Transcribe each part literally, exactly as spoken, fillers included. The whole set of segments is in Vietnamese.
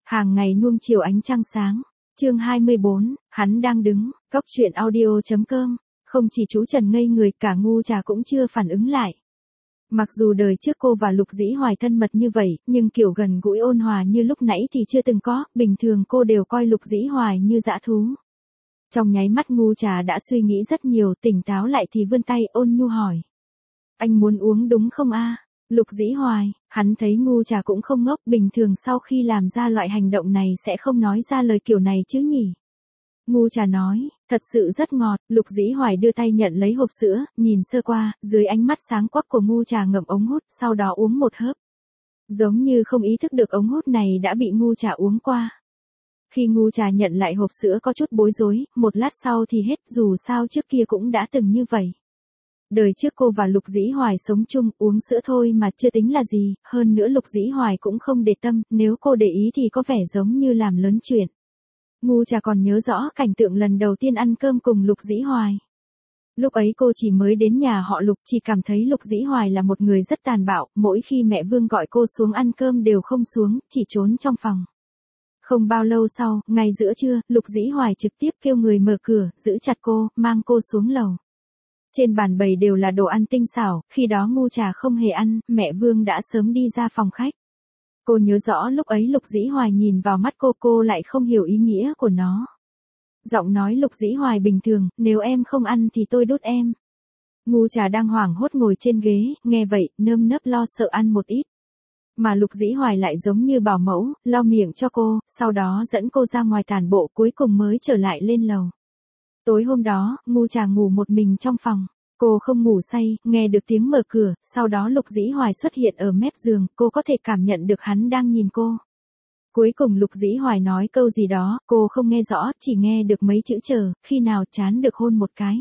Hàng ngày nuông chiều ánh trăng sáng. Chương hai mươi bốn, hắn đang đứng. Cóc truyện audio chấm com. Không chỉ chú Trần ngây người, cả Ngu Trà cũng chưa phản ứng lại. Mặc dù đời trước cô và Lục Dĩ Hoài thân mật như vậy, nhưng kiểu gần gũi ôn hòa như lúc nãy thì chưa từng có, bình thường cô đều coi Lục Dĩ Hoài như dã thú. Trong nháy mắt Ngu Trà đã suy nghĩ rất nhiều, tỉnh táo lại thì vươn tay ôn nhu hỏi. Anh muốn uống đúng không a? Lục Dĩ Hoài, hắn thấy Ngu Trà cũng không ngốc, bình thường sau khi làm ra loại hành động này sẽ không nói ra lời kiểu này chứ nhỉ. Ngu Trà nói, thật sự rất ngọt. Lục Dĩ Hoài đưa tay nhận lấy hộp sữa, nhìn sơ qua, dưới ánh mắt sáng quắc của Ngu Trà ngậm ống hút, sau đó uống một hớp. Giống như không ý thức được ống hút này đã bị Ngu Trà uống qua. Khi Ngu Trà nhận lại hộp sữa có chút bối rối, một lát sau thì hết, dù sao trước kia cũng đã từng như vậy. Đời trước cô và Lục Dĩ Hoài sống chung, uống sữa thôi mà chưa tính là gì, hơn nữa Lục Dĩ Hoài cũng không để tâm, nếu cô để ý thì có vẻ giống như làm lớn chuyện. Ngu Trà còn nhớ rõ cảnh tượng lần đầu tiên ăn cơm cùng Lục Dĩ Hoài. Lúc ấy cô chỉ mới đến nhà họ Lục, chỉ cảm thấy Lục Dĩ Hoài là một người rất tàn bạo, mỗi khi mẹ Vương gọi cô xuống ăn cơm đều không xuống, chỉ trốn trong phòng. Không bao lâu sau, ngay giữa trưa, Lục Dĩ Hoài trực tiếp kêu người mở cửa, giữ chặt cô, mang cô xuống lầu. Trên bàn bày đều là đồ ăn tinh xảo, khi đó Ngu Trà không hề ăn, mẹ Vương đã sớm đi ra phòng khách. Cô nhớ rõ lúc ấy Lục Dĩ Hoài nhìn vào mắt cô, cô lại không hiểu ý nghĩa của nó. Giọng nói Lục Dĩ Hoài bình thường, nếu em không ăn thì tôi đút em. Ngu Trà đang hoảng hốt ngồi trên ghế, nghe vậy, nơm nớp lo sợ ăn một ít. Mà Lục Dĩ Hoài lại giống như bảo mẫu, lau miệng cho cô, sau đó dẫn cô ra ngoài tản bộ, cuối cùng mới trở lại lên lầu. Tối hôm đó, Ngu Trà ngủ một mình trong phòng. Cô không ngủ say, nghe được tiếng mở cửa, sau đó Lục Dĩ Hoài xuất hiện ở mép giường, cô có thể cảm nhận được hắn đang nhìn cô. Cuối cùng Lục Dĩ Hoài nói câu gì đó, cô không nghe rõ, chỉ nghe được mấy chữ chờ, khi nào chán được hôn một cái.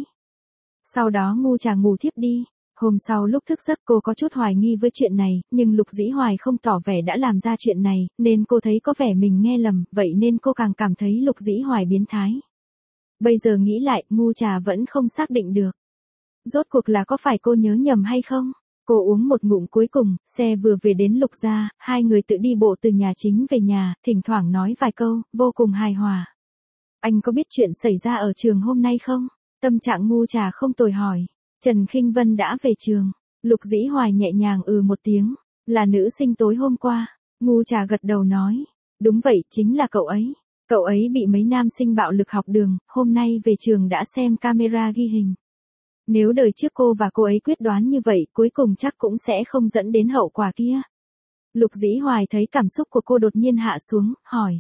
Sau đó Ngu Trà ngủ thiếp đi. Hôm sau lúc thức giấc cô có chút hoài nghi với chuyện này, nhưng Lục Dĩ Hoài không tỏ vẻ đã làm ra chuyện này, nên cô thấy có vẻ mình nghe lầm, vậy nên cô càng cảm thấy Lục Dĩ Hoài biến thái. Bây giờ nghĩ lại, Ngu Trà vẫn không xác định được. Rốt cuộc là có phải cô nhớ nhầm hay không? Cô uống một ngụm cuối cùng, xe vừa về đến Lục gia, hai người tự đi bộ từ nhà chính về nhà, thỉnh thoảng nói vài câu, vô cùng hài hòa. Anh có biết chuyện xảy ra ở trường hôm nay không? Tâm trạng Ngu Trà không tồi hỏi. Trần Khinh Vân đã về trường. Lục Dĩ Hoài nhẹ nhàng ừ một tiếng. Là nữ sinh tối hôm qua. Ngu Trà gật đầu nói. Đúng vậy, chính là cậu ấy. Cậu ấy bị mấy nam sinh bạo lực học đường, hôm nay về trường đã xem camera ghi hình. Nếu đời trước cô và cô ấy quyết đoán như vậy, cuối cùng chắc cũng sẽ không dẫn đến hậu quả kia. Lục Dĩ Hoài thấy cảm xúc của cô đột nhiên hạ xuống, hỏi.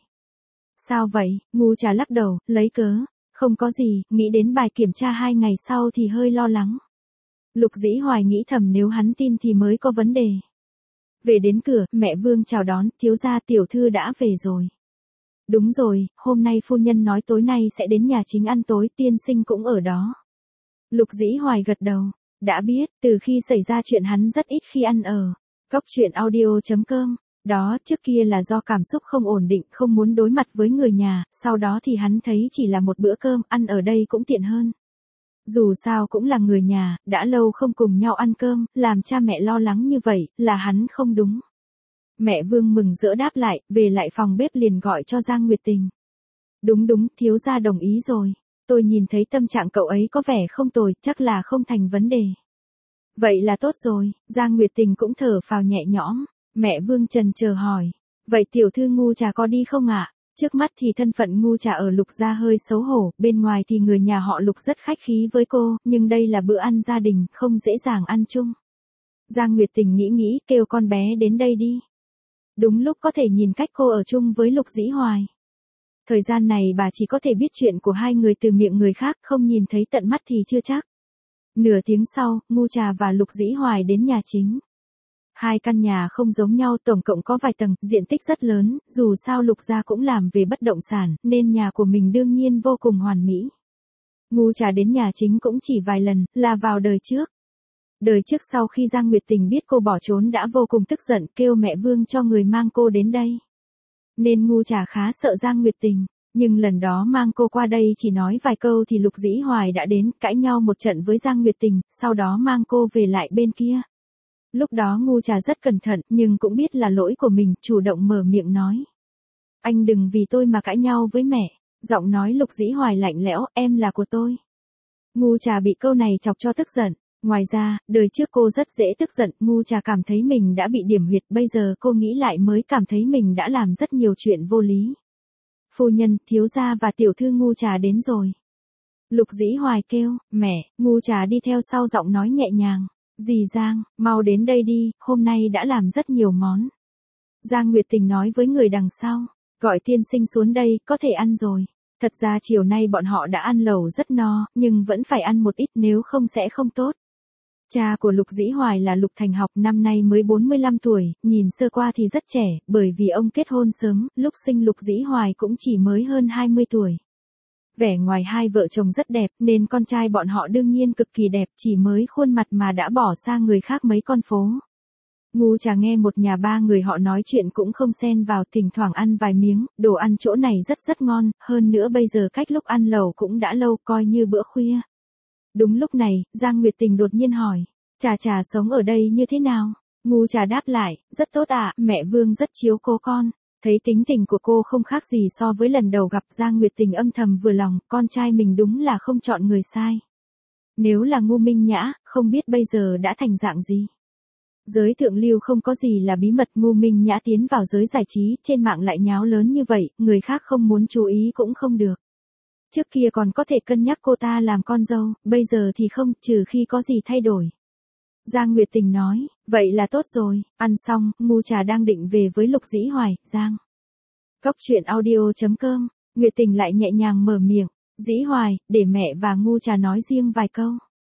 Sao vậy? Ngu Trà lắc đầu, lấy cớ. Không có gì, nghĩ đến bài kiểm tra hai ngày sau thì hơi lo lắng. Lục Dĩ Hoài nghĩ thầm nếu hắn tin thì mới có vấn đề. Về đến cửa, mẹ Vương chào đón, thiếu gia tiểu thư đã về rồi. Đúng rồi, hôm nay phu nhân nói tối nay sẽ đến nhà chính ăn tối, tiên sinh cũng ở đó. Lục Dĩ Hoài gật đầu, đã biết, từ khi xảy ra chuyện hắn rất ít khi ăn ở. Cóc truyện audio chấm com. Đó, trước kia là do cảm xúc không ổn định, không muốn đối mặt với người nhà, sau đó thì hắn thấy chỉ là một bữa cơm, ăn ở đây cũng tiện hơn. Dù sao cũng là người nhà, đã lâu không cùng nhau ăn cơm, làm cha mẹ lo lắng như vậy, là hắn không đúng. Mẹ Vương mừng rỡ đáp lại, về lại phòng bếp liền gọi cho Giang Nguyệt Tình. Đúng đúng, thiếu gia đồng ý rồi. Tôi nhìn thấy tâm trạng cậu ấy có vẻ không tồi, chắc là không thành vấn đề. Vậy là tốt rồi, Giang Nguyệt Tình cũng thở phào nhẹ nhõm. Mẹ Vương trần chờ hỏi, vậy tiểu thư Ngu Trà có đi không ạ? Trước mắt thì thân phận Ngu Trà ở Lục gia hơi xấu hổ, bên ngoài thì người nhà họ Lục rất khách khí với cô, nhưng đây là bữa ăn gia đình, không dễ dàng ăn chung. Giang Nguyệt Tình nghĩ nghĩ, kêu con bé đến đây đi. Đúng lúc có thể nhìn cách cô ở chung với Lục Dĩ Hoài. Thời gian này bà chỉ có thể biết chuyện của hai người từ miệng người khác, không nhìn thấy tận mắt thì chưa chắc. Nửa tiếng sau, Ngu Trà và Lục Dĩ Hoài đến nhà chính. Hai căn nhà không giống nhau, tổng cộng có vài tầng, diện tích rất lớn, dù sao Lục gia cũng làm về bất động sản, nên nhà của mình đương nhiên vô cùng hoàn mỹ. Ngu Trà đến nhà chính cũng chỉ vài lần, là vào đời trước. Đời trước sau khi Giang Nguyệt Tình biết cô bỏ trốn đã vô cùng tức giận, kêu mẹ Vương cho người mang cô đến đây. Nên Ngu Trà khá sợ Giang Nguyệt Tình, nhưng lần đó mang cô qua đây chỉ nói vài câu thì Lục Dĩ Hoài đã đến, cãi nhau một trận với Giang Nguyệt Tình, sau đó mang cô về lại bên kia. Lúc đó Ngu Trà rất cẩn thận, nhưng cũng biết là lỗi của mình, chủ động mở miệng nói. Anh đừng vì tôi mà cãi nhau với mẹ. Giọng nói Lục Dĩ Hoài lạnh lẽo, em là của tôi. Ngu Trà bị câu này chọc cho tức giận. Ngoài ra, đời trước cô rất dễ tức giận, Ngu Trà cảm thấy mình đã bị điểm huyệt, bây giờ cô nghĩ lại mới cảm thấy mình đã làm rất nhiều chuyện vô lý. Phu nhân, thiếu gia và tiểu thư Ngu Trà đến rồi. Lục Dĩ Hoài kêu, mẹ, Ngu Trà đi theo sau giọng nói nhẹ nhàng. Dì Giang, mau đến đây đi, hôm nay đã làm rất nhiều món. Giang Nguyệt Tình nói với người đằng sau, gọi tiên sinh xuống đây, có thể ăn rồi. Thật ra chiều nay bọn họ đã ăn lẩu rất no, nhưng vẫn phải ăn một ít nếu không sẽ không tốt. Cha của Lục Dĩ Hoài là Lục Thành Học, năm nay mới bốn mươi lăm tuổi, nhìn sơ qua thì rất trẻ, bởi vì ông kết hôn sớm, lúc sinh Lục Dĩ Hoài cũng chỉ mới hơn hai mươi tuổi. Vẻ ngoài hai vợ chồng rất đẹp, nên con trai bọn họ đương nhiên cực kỳ đẹp, chỉ mới khuôn mặt mà đã bỏ sang người khác mấy con phố. Ngu Trà nghe một nhà ba người họ nói chuyện cũng không xen vào, thỉnh thoảng ăn vài miếng, đồ ăn chỗ này rất rất ngon, hơn nữa bây giờ cách lúc ăn lẩu cũng đã lâu, coi như bữa khuya. Đúng lúc này, Giang Nguyệt Tình đột nhiên hỏi, Trà Trà sống ở đây như thế nào? Ngu Trà đáp lại, rất tốt ạ, mẹ Vương rất chiếu cố con. Thấy tính tình của cô không khác gì so với lần đầu gặp, Giang Nguyệt Tình âm thầm vừa lòng, con trai mình đúng là không chọn người sai. Nếu là Ngô Minh Nhã, không biết bây giờ đã thành dạng gì. Giới thượng lưu không có gì là bí mật, Ngô Minh Nhã tiến vào giới giải trí, trên mạng lại nháo lớn như vậy, người khác không muốn chú ý cũng không được. Trước kia còn có thể cân nhắc cô ta làm con dâu, bây giờ thì không, trừ khi có gì thay đổi. Giang Nguyệt Tình nói, vậy là tốt rồi, ăn xong, Ngu Trà đang định về với Lục Dĩ Hoài, Giang. Cốc truyện audio chấm com, Nguyệt Tình lại nhẹ nhàng mở miệng, Dĩ Hoài, để mẹ và Ngu Trà nói riêng vài câu.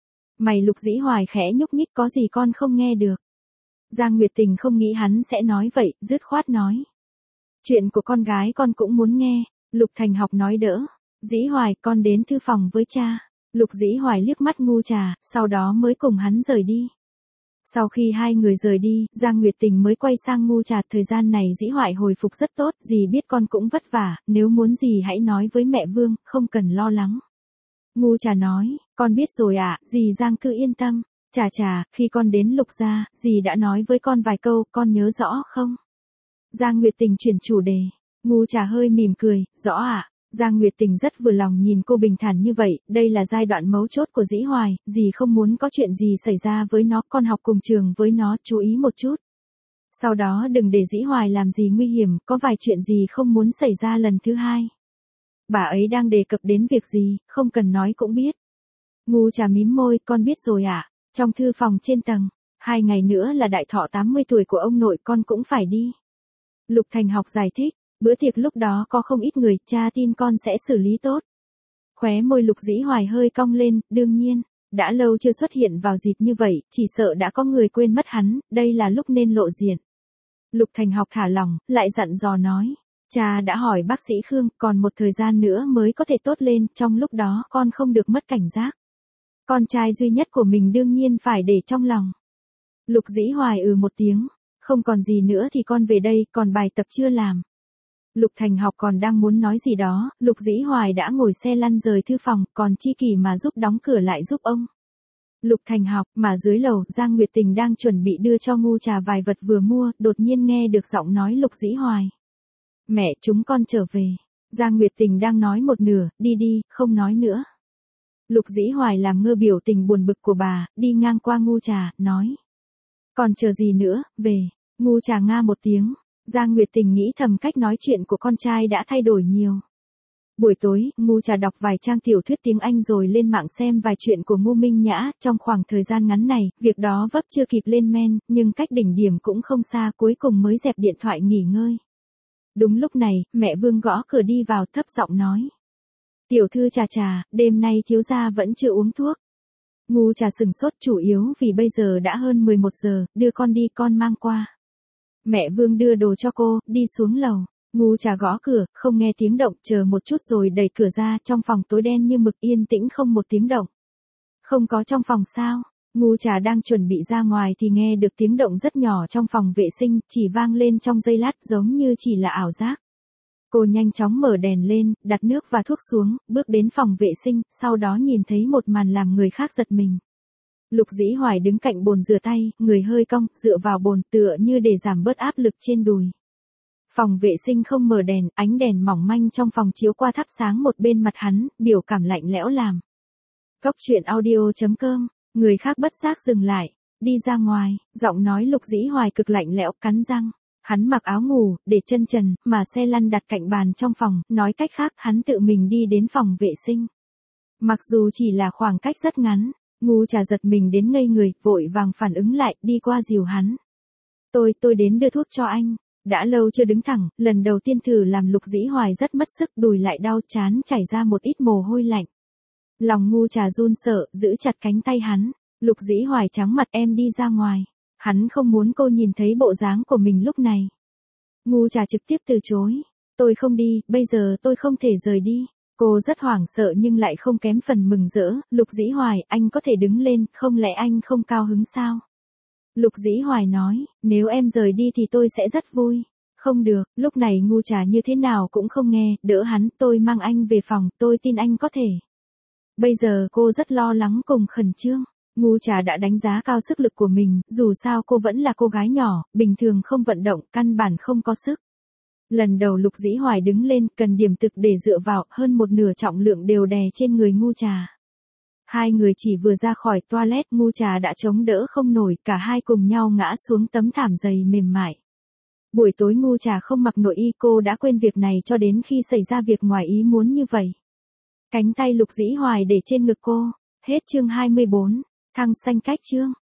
Mày Lục Dĩ Hoài khẽ nhúc nhích, có gì con không nghe được. Giang Nguyệt Tình không nghĩ hắn sẽ nói vậy, dứt khoát nói. Chuyện của con gái con cũng muốn nghe, Lục Thành Học nói đỡ. Dĩ Hoài, con đến thư phòng với cha. Lục Dĩ Hoài liếc mắt Ngu Trà, sau đó mới cùng hắn rời đi. Sau khi hai người rời đi, Giang Nguyệt Tình mới quay sang Ngu Trà, thời gian này Dĩ Hoài hồi phục rất tốt, dì biết con cũng vất vả, nếu muốn gì hãy nói với mẹ Vương, không cần lo lắng. Ngu Trà nói, con biết rồi ạ, à, dì Giang cứ yên tâm. Trà Trà, khi con đến Lục gia, dì đã nói với con vài câu, con nhớ rõ không? Giang Nguyệt Tình chuyển chủ đề. Ngu Trà hơi mỉm cười, rõ ạ. À? Giang Nguyệt Tình rất vừa lòng nhìn cô bình thản như vậy, đây là giai đoạn mấu chốt của Dĩ Hoài, dì không muốn có chuyện gì xảy ra với nó, con học cùng trường với nó, chú ý một chút. Sau đó đừng để Dĩ Hoài làm gì nguy hiểm, có vài chuyện gì không muốn xảy ra lần thứ hai. Bà ấy đang đề cập đến việc gì, không cần nói cũng biết. Ngu Trà mím môi, con biết rồi ạ. À? Trong thư phòng trên tầng, hai ngày nữa là đại thọ tám mươi tuổi của ông nội, con cũng phải đi. Lục Thành Học giải thích, bữa tiệc lúc đó có không ít người, cha tin con sẽ xử lý tốt. Khóe môi Lục Dĩ Hoài hơi cong lên, đương nhiên, đã lâu chưa xuất hiện vào dịp như vậy, chỉ sợ đã có người quên mất hắn, đây là lúc nên lộ diện. Lục Thành Học thả lỏng, lại dặn dò nói, cha đã hỏi bác sĩ Khương, còn một thời gian nữa mới có thể tốt lên, trong lúc đó con không được mất cảnh giác. Con trai duy nhất của mình đương nhiên phải để trong lòng. Lục Dĩ Hoài ừ một tiếng, không còn gì nữa thì con về đây, còn bài tập chưa làm. Lục Thành Học còn đang muốn nói gì đó, Lục Dĩ Hoài đã ngồi xe lăn rời thư phòng, còn Chi Kỳ mà giúp đóng cửa lại giúp ông. Lục Thành Học, mà dưới lầu, Giang Nguyệt Tình đang chuẩn bị đưa cho Ngu Trà vài vật vừa mua, đột nhiên nghe được giọng nói Lục Dĩ Hoài. Mẹ, chúng con trở về. Giang Nguyệt Tình đang nói một nửa, đi đi, không nói nữa. Lục Dĩ Hoài làm ngơ biểu tình buồn bực của bà, đi ngang qua Ngu Trà, nói. Còn chờ gì nữa, về. Ngu Trà nga một tiếng. Giang Nguyệt Tình nghĩ thầm cách nói chuyện của con trai đã thay đổi nhiều. Buổi tối, Ngu Trà đọc vài trang tiểu thuyết tiếng Anh rồi lên mạng xem vài chuyện của Ngô Minh Nhã, trong khoảng thời gian ngắn này, việc đó vấp chưa kịp lên men, nhưng cách đỉnh điểm cũng không xa, cuối cùng mới dẹp điện thoại nghỉ ngơi. Đúng lúc này, mẹ Vương gõ cửa đi vào, thấp giọng nói. Tiểu thư Trà Trà, đêm nay thiếu gia vẫn chưa uống thuốc. Ngu Trà sừng sốt, chủ yếu vì bây giờ đã hơn mười một giờ, đưa con đi, con mang qua. Mẹ Vương đưa đồ cho cô, đi xuống lầu. Ngu Trà gõ cửa, không nghe tiếng động, chờ một chút rồi đẩy cửa ra, trong phòng tối đen như mực, yên tĩnh không một tiếng động. Không có trong phòng sao? Ngu Trà đang chuẩn bị ra ngoài thì nghe được tiếng động rất nhỏ trong phòng vệ sinh, chỉ vang lên trong giây lát giống như chỉ là ảo giác. Cô nhanh chóng mở đèn lên, đặt nước và thuốc xuống, bước đến phòng vệ sinh, sau đó nhìn thấy một màn làm người khác giật mình. Lục Dĩ Hoài đứng cạnh bồn rửa tay, người hơi cong, dựa vào bồn tựa như để giảm bớt áp lực trên đùi. Phòng vệ sinh không mở đèn, ánh đèn mỏng manh trong phòng chiếu qua thắp sáng một bên mặt hắn, biểu cảm lạnh lẽo làm. Góc truyện audio.com, người khác bất giác dừng lại, đi ra ngoài, giọng nói Lục Dĩ Hoài cực lạnh lẽo, cắn răng. Hắn mặc áo ngủ, để chân trần, mà xe lăn đặt cạnh bàn trong phòng, nói cách khác hắn tự mình đi đến phòng vệ sinh. Mặc dù chỉ là khoảng cách rất ngắn, Ngu Trà giật mình đến ngây người, vội vàng phản ứng lại, đi qua dìu hắn. Tôi, tôi đến đưa thuốc cho anh. Đã lâu chưa đứng thẳng, lần đầu tiên thử làm Lục Dĩ Hoài rất mất sức, đùi lại đau, chán chảy ra một ít mồ hôi lạnh. Lòng Ngu Trà run sợ, giữ chặt cánh tay hắn. Lục Dĩ Hoài trắng mặt, em đi ra ngoài. Hắn không muốn cô nhìn thấy bộ dáng của mình lúc này. Ngu Trà trực tiếp từ chối. Tôi không đi, bây giờ tôi không thể rời đi. Cô rất hoảng sợ nhưng lại không kém phần mừng rỡ. Lục Dĩ Hoài, anh có thể đứng lên, không lẽ anh không cao hứng sao? Lục Dĩ Hoài nói, nếu em rời đi thì tôi sẽ rất vui. Không được, lúc này Ngu Trà như thế nào cũng không nghe, đỡ hắn, tôi mang anh về phòng, tôi tin anh có thể. Bây giờ cô rất lo lắng cùng khẩn trương. Ngu Trà đã đánh giá cao sức lực của mình, dù sao cô vẫn là cô gái nhỏ, bình thường không vận động, căn bản không có sức. Lần đầu Lục Dĩ Hoài đứng lên, cần điểm thực để dựa vào, hơn một nửa trọng lượng đều đè trên người Ngu Trà. Hai người chỉ vừa ra khỏi toilet, Ngu Trà đã chống đỡ không nổi, cả hai cùng nhau ngã xuống tấm thảm dày mềm mại. Buổi tối Ngu Trà không mặc nội y, cô đã quên việc này cho đến khi xảy ra việc ngoài ý muốn như vậy. Cánh tay Lục Dĩ Hoài để trên ngực cô. Hết chương hai mươi bốn. Thăng xanh cách chương.